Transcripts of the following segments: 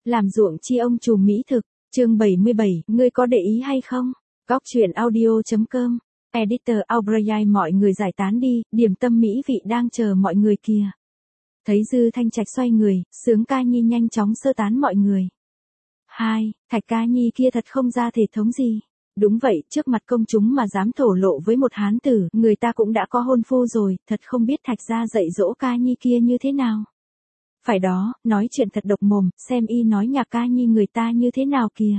Làm ruộng chi ông trùm mỹ thực, chương 77, ngươi có để ý hay không? Góc truyện audio.com, Editor O'Brien. Mọi người giải tán đi, điểm tâm mỹ vị đang chờ mọi người kìa. Thấy Dư Thanh Trạch xoay người, Sướng Ca Nhi nhanh chóng sơ tán mọi người. Thạch Ca Nhi kia thật không ra thể thống gì. Đúng vậy, trước mặt công chúng mà dám thổ lộ với một hán tử, người ta cũng đã có hôn phu rồi, thật không biết Thạch gia dạy dỗ Ca Nhi kia như thế nào. Phải đó, nói chuyện thật độc mồm, xem y nói nhà Ca Nhi người ta như thế nào kìa.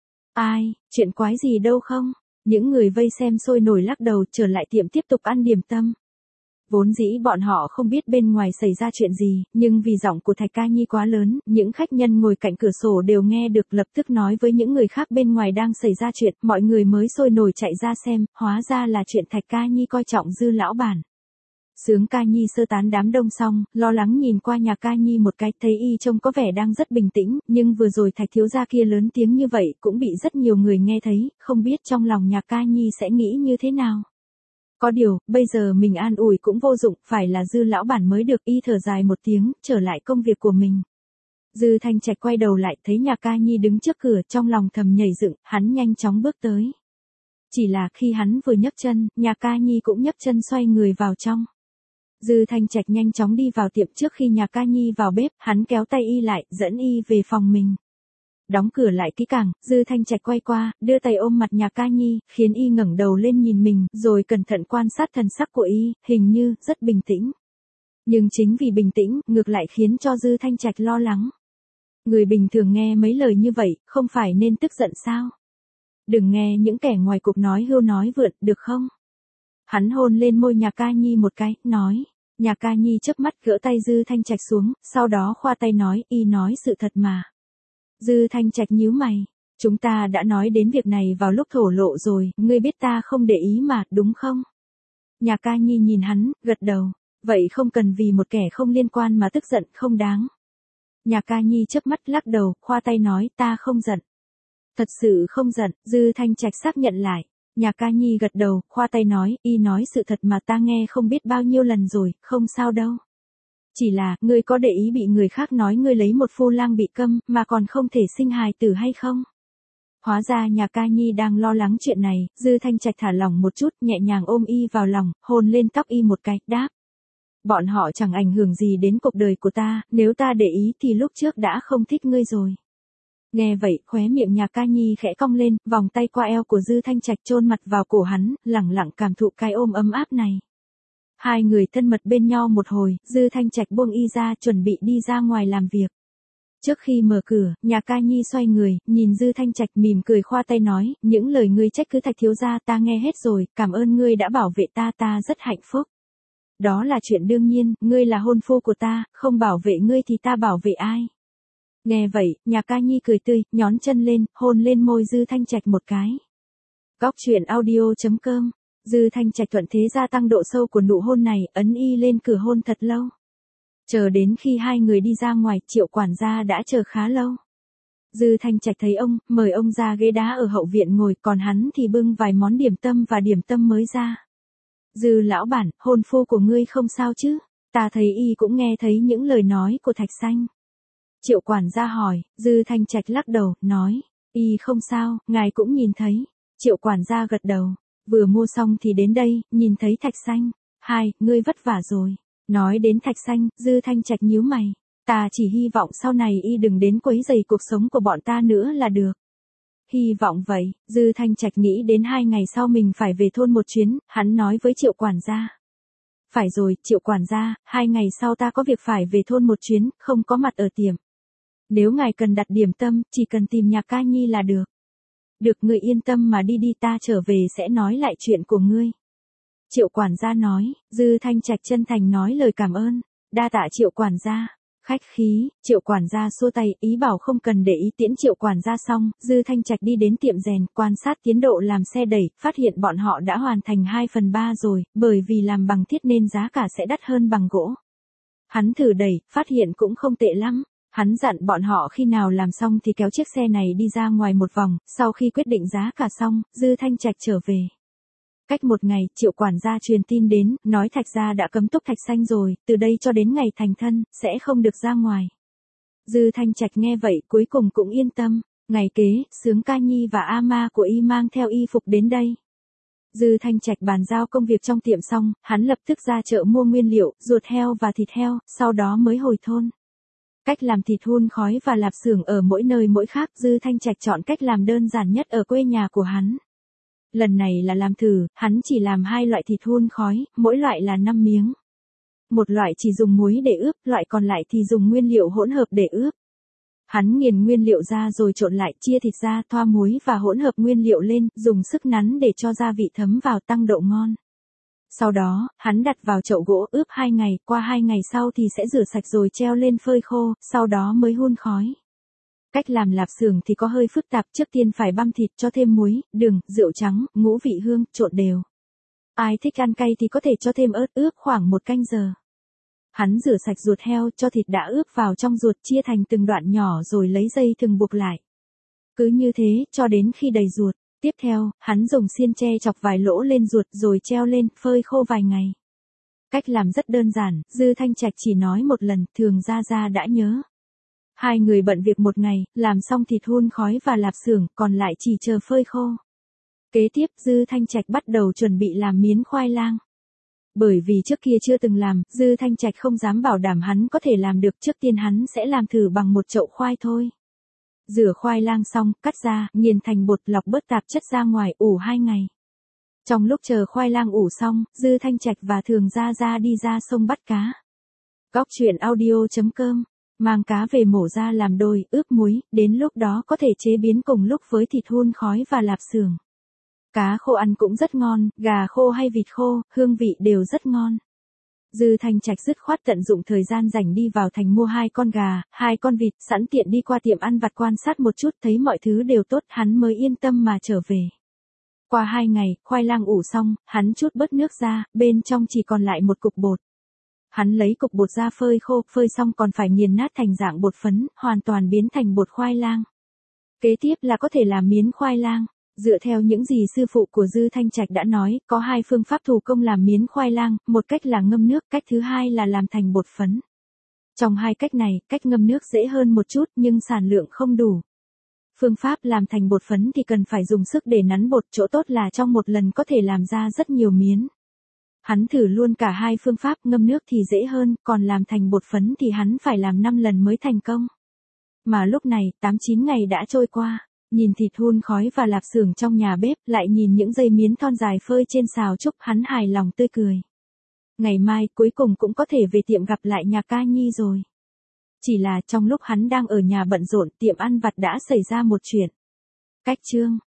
Ai, chuyện quái gì đâu không? Những người vây xem sôi nổi lắc đầu, trở lại tiệm tiếp tục ăn điểm tâm. Vốn dĩ bọn họ không biết bên ngoài xảy ra chuyện gì, nhưng vì giọng của Thạch Ca Nhi quá lớn, những khách nhân ngồi cạnh cửa sổ đều nghe được, lập tức nói với những người khác bên ngoài đang xảy ra chuyện, mọi người mới sôi nổi chạy ra xem, hóa ra là chuyện Thạch Ca Nhi coi trọng Dư lão bản. Sướng Ca Nhi sơ tán đám đông xong, lo lắng nhìn qua nhà Ca Nhi một cái, thấy y trông có vẻ đang rất bình tĩnh, nhưng vừa rồi Thạch thiếu gia kia lớn tiếng như vậy, cũng bị rất nhiều người nghe thấy, không biết trong lòng nhà Ca Nhi sẽ nghĩ như thế nào. Có điều, bây giờ mình an ủi cũng vô dụng, phải là Dư lão bản mới được. Y thở dài một tiếng, trở lại công việc của mình. Dư Thanh Trạch quay đầu lại, thấy nhà Ca Nhi đứng trước cửa, trong lòng thầm nhảy dựng, hắn nhanh chóng bước tới. Chỉ là khi hắn vừa nhấc chân, nhà Ca Nhi cũng nhấc chân xoay người vào trong. Dư Thanh Trạch nhanh chóng đi vào tiệm. Trước khi nhà Ca Nhi vào bếp, hắn kéo tay y lại, dẫn y về phòng mình. Đóng cửa lại kỹ càng, Dư Thanh Trạch quay qua, đưa tay ôm mặt nhà Ca Nhi, khiến y ngẩng đầu lên nhìn mình, rồi cẩn thận quan sát thần sắc của y, hình như rất bình tĩnh. Nhưng chính vì bình tĩnh, ngược lại khiến cho Dư Thanh Trạch lo lắng. Người bình thường nghe mấy lời như vậy, không phải nên tức giận sao? Đừng nghe những kẻ ngoài cuộc nói hưu nói vượn, được không? Hắn hôn lên môi nhà Ca Nhi một cái, nói. Nhà Ca Nhi chớp mắt gỡ tay Dư Thanh Trạch xuống, sau đó khoa tay nói, y nói sự thật mà. Dư Thanh Trạch nhíu mày, chúng ta đã nói đến việc này vào lúc thổ lộ rồi, ngươi biết ta không để ý mà, đúng không? Nhà Ca Nhi nhìn hắn, gật đầu, vậy không cần vì một kẻ không liên quan mà tức giận, không đáng. Nhà Ca Nhi chớp mắt lắc đầu, khoa tay nói, ta không giận. Thật sự không giận, Dư Thanh Trạch xác nhận lại. Nhà Ca Nhi gật đầu, khoa tay nói, y nói sự thật mà ta nghe không biết bao nhiêu lần rồi, không sao đâu. Chỉ là, ngươi có để ý bị người khác nói ngươi lấy một phu lang bị câm, mà còn không thể sinh hài tử hay không? Hóa ra nhà Ca Nhi đang lo lắng chuyện này, Dư Thanh Trạch thả lỏng một chút, nhẹ nhàng ôm y vào lòng, hôn lên tóc y một cái, đáp. Bọn họ chẳng ảnh hưởng gì đến cuộc đời của ta, nếu ta để ý thì lúc trước đã không thích ngươi rồi. Nghe vậy, khóe miệng nhà Ca Nhi khẽ cong lên, vòng tay qua eo của Dư Thanh Trạch chôn mặt vào cổ hắn, lẳng lặng cảm thụ cái ôm ấm áp này. Hai người thân mật bên nhau một hồi, Dư Thanh Trạch buông y ra, chuẩn bị đi ra ngoài làm việc. Trước khi mở cửa, nhà Ca Nhi xoay người, nhìn Dư Thanh Trạch mỉm cười khoa tay nói, những lời ngươi trách cứ Thạch thiếu gia ta nghe hết rồi, cảm ơn ngươi đã bảo vệ ta, ta rất hạnh phúc. Đó là chuyện đương nhiên, ngươi là hôn phu của ta, không bảo vệ ngươi thì ta bảo vệ ai? Nghe vậy, nhà Ca Nhi cười tươi, nhón chân lên, hôn lên môi Dư Thanh Trạch một cái. Góc truyện audio.com, Dư Thanh Trạch thuận thế gia tăng độ sâu của nụ hôn này, ấn y lên cửa hôn thật lâu. Chờ đến khi hai người đi ra ngoài, Triệu quản gia đã chờ khá lâu. Dư Thanh Trạch thấy ông, mời ông ra ghế đá ở hậu viện ngồi, còn hắn thì bưng vài món điểm tâm và điểm tâm mới ra. Dư lão bản, hôn phu của ngươi không sao chứ? Ta thấy y cũng nghe thấy những lời nói của Thạch Sanh. Triệu quản gia hỏi, Dư Thanh Trạch lắc đầu, nói, y không sao, ngài cũng nhìn thấy. Triệu quản gia gật đầu, vừa mua xong thì đến đây, nhìn thấy Thạch Sanh. Ngươi vất vả rồi. Nói đến Thạch Sanh, Dư Thanh Trạch nhíu mày. Ta chỉ hy vọng sau này y đừng đến quấy rầy cuộc sống của bọn ta nữa là được. Hy vọng vậy, Dư Thanh Trạch nghĩ đến 2 ngày sau mình phải về thôn một chuyến, hắn nói với Triệu quản gia. Phải rồi, Triệu quản gia, 2 ngày sau ta có việc phải về thôn một chuyến, không có mặt ở tiệm. Nếu ngài cần đặt điểm tâm, chỉ cần tìm nhà Ca Nhi là được. Được, ngươi yên tâm mà đi đi, ta trở về sẽ nói lại chuyện của ngươi. Triệu quản gia nói, Dư Thanh Trạch chân thành nói lời cảm ơn, đa tạ Triệu quản gia. Khách khí, Triệu quản gia xua tay, ý bảo không cần để ý. Tiễn Triệu quản gia xong, Dư Thanh Trạch đi đến tiệm rèn, quan sát tiến độ làm xe đẩy, phát hiện bọn họ đã hoàn thành 2/3 rồi, bởi vì làm bằng thiết nên giá cả sẽ đắt hơn bằng gỗ. Hắn thử đẩy, phát hiện cũng không tệ lắm. Hắn dặn bọn họ khi nào làm xong thì kéo chiếc xe này đi ra ngoài một vòng, sau khi quyết định giá cả xong, Dư Thanh Trạch trở về. Cách một ngày, Triệu quản gia truyền tin đến, nói Thạch gia đã cấm túc Thạch Sanh rồi, từ đây cho đến ngày thành thân, sẽ không được ra ngoài. Dư Thanh Trạch nghe vậy cuối cùng cũng yên tâm. Ngày kế, Sướng Ca Nhi và A-ma của y mang theo y phục đến đây. Dư Thanh Trạch bàn giao công việc trong tiệm xong, hắn lập tức ra chợ mua nguyên liệu, ruột heo và thịt heo, sau đó mới hồi thôn. Cách làm thịt hun khói và lạp xưởng ở mỗi nơi mỗi khác, Dư Thanh Trạch chọn cách làm đơn giản nhất ở quê nhà của hắn. Lần này là làm thử, hắn chỉ làm 2 loại thịt hun khói, mỗi loại là 5 miếng. Một loại chỉ dùng muối để ướp, loại còn lại thì dùng nguyên liệu hỗn hợp để ướp. Hắn nghiền nguyên liệu ra rồi trộn lại, chia thịt ra, thoa muối và hỗn hợp nguyên liệu lên, dùng sức nắn để cho gia vị thấm vào tăng độ ngon. Sau đó, hắn đặt vào chậu gỗ ướp 2 ngày, qua 2 ngày sau thì sẽ rửa sạch rồi treo lên phơi khô, sau đó mới hun khói. Cách làm lạp xưởng thì có hơi phức tạp, trước tiên phải băm thịt cho thêm muối, đường, rượu trắng, ngũ vị hương, trộn đều. Ai thích ăn cay thì có thể cho thêm ớt, ướp khoảng 1 canh giờ. Hắn rửa sạch ruột heo, cho thịt đã ướp vào trong ruột, chia thành từng đoạn nhỏ rồi lấy dây thừng buộc lại. Cứ như thế, cho đến khi đầy ruột. Tiếp theo, hắn dùng xiên tre chọc vài lỗ lên ruột rồi treo lên, phơi khô vài ngày. Cách làm rất đơn giản, Dư Thanh Trạch chỉ nói một lần, Thường Gia đã nhớ. 2 người bận việc 1 ngày, làm xong thịt hun khói và lạp xưởng, còn lại chỉ chờ phơi khô. Kế tiếp, Dư Thanh Trạch bắt đầu chuẩn bị làm miến khoai lang. Bởi vì trước kia chưa từng làm, Dư Thanh Trạch không dám bảo đảm hắn có thể làm được, trước tiên hắn sẽ làm thử bằng một chậu khoai thôi. Rửa khoai lang xong, cắt ra, nghiền thành bột, lọc bớt tạp chất ra ngoài, ủ 2 ngày. Trong lúc chờ khoai lang ủ xong, Dư Thanh Trạch và Thường Gia đi ra sông bắt cá. Góc truyện audio.com, mang cá về mổ ra làm đôi, ướp muối, đến lúc đó có thể chế biến cùng lúc với thịt hun khói và lạp xưởng. Cá khô ăn cũng rất ngon, gà khô hay vịt khô, hương vị đều rất ngon. Dư Thanh Trạch dứt khoát tận dụng thời gian rảnh đi vào thành mua 2 con gà, 2 con vịt, sẵn tiện đi qua tiệm ăn vặt quan sát một chút, thấy mọi thứ đều tốt, hắn mới yên tâm mà trở về. Qua 2 ngày, khoai lang ủ xong, hắn trút bớt nước ra, bên trong chỉ còn lại một cục bột. Hắn lấy cục bột ra phơi khô, phơi xong còn phải nghiền nát thành dạng bột phấn, hoàn toàn biến thành bột khoai lang. Kế tiếp là có thể làm miến khoai lang. Dựa theo những gì sư phụ của Dư Thanh Trạch đã nói, có 2 phương pháp thủ công làm miến khoai lang, một cách là ngâm nước, cách thứ hai là làm thành bột phấn. Trong 2 cách này, cách ngâm nước dễ hơn một chút nhưng sản lượng không đủ. Phương pháp làm thành bột phấn thì cần phải dùng sức để nắn bột, chỗ tốt là trong một lần có thể làm ra rất nhiều miến. Hắn thử luôn cả 2 phương pháp, ngâm nước thì dễ hơn, còn làm thành bột phấn thì hắn phải làm 5 lần mới thành công. Mà lúc này, 8-9 ngày đã trôi qua. Nhìn thịt hun khói và lạp xưởng trong nhà bếp, lại nhìn những dây miến thon dài phơi trên xào trúc, hắn hài lòng tươi cười. Ngày mai, cuối cùng cũng có thể về tiệm gặp lại nhà Ca Nhi rồi. Chỉ là trong lúc hắn đang ở nhà bận rộn, tiệm ăn vặt đã xảy ra một chuyện. Cách chương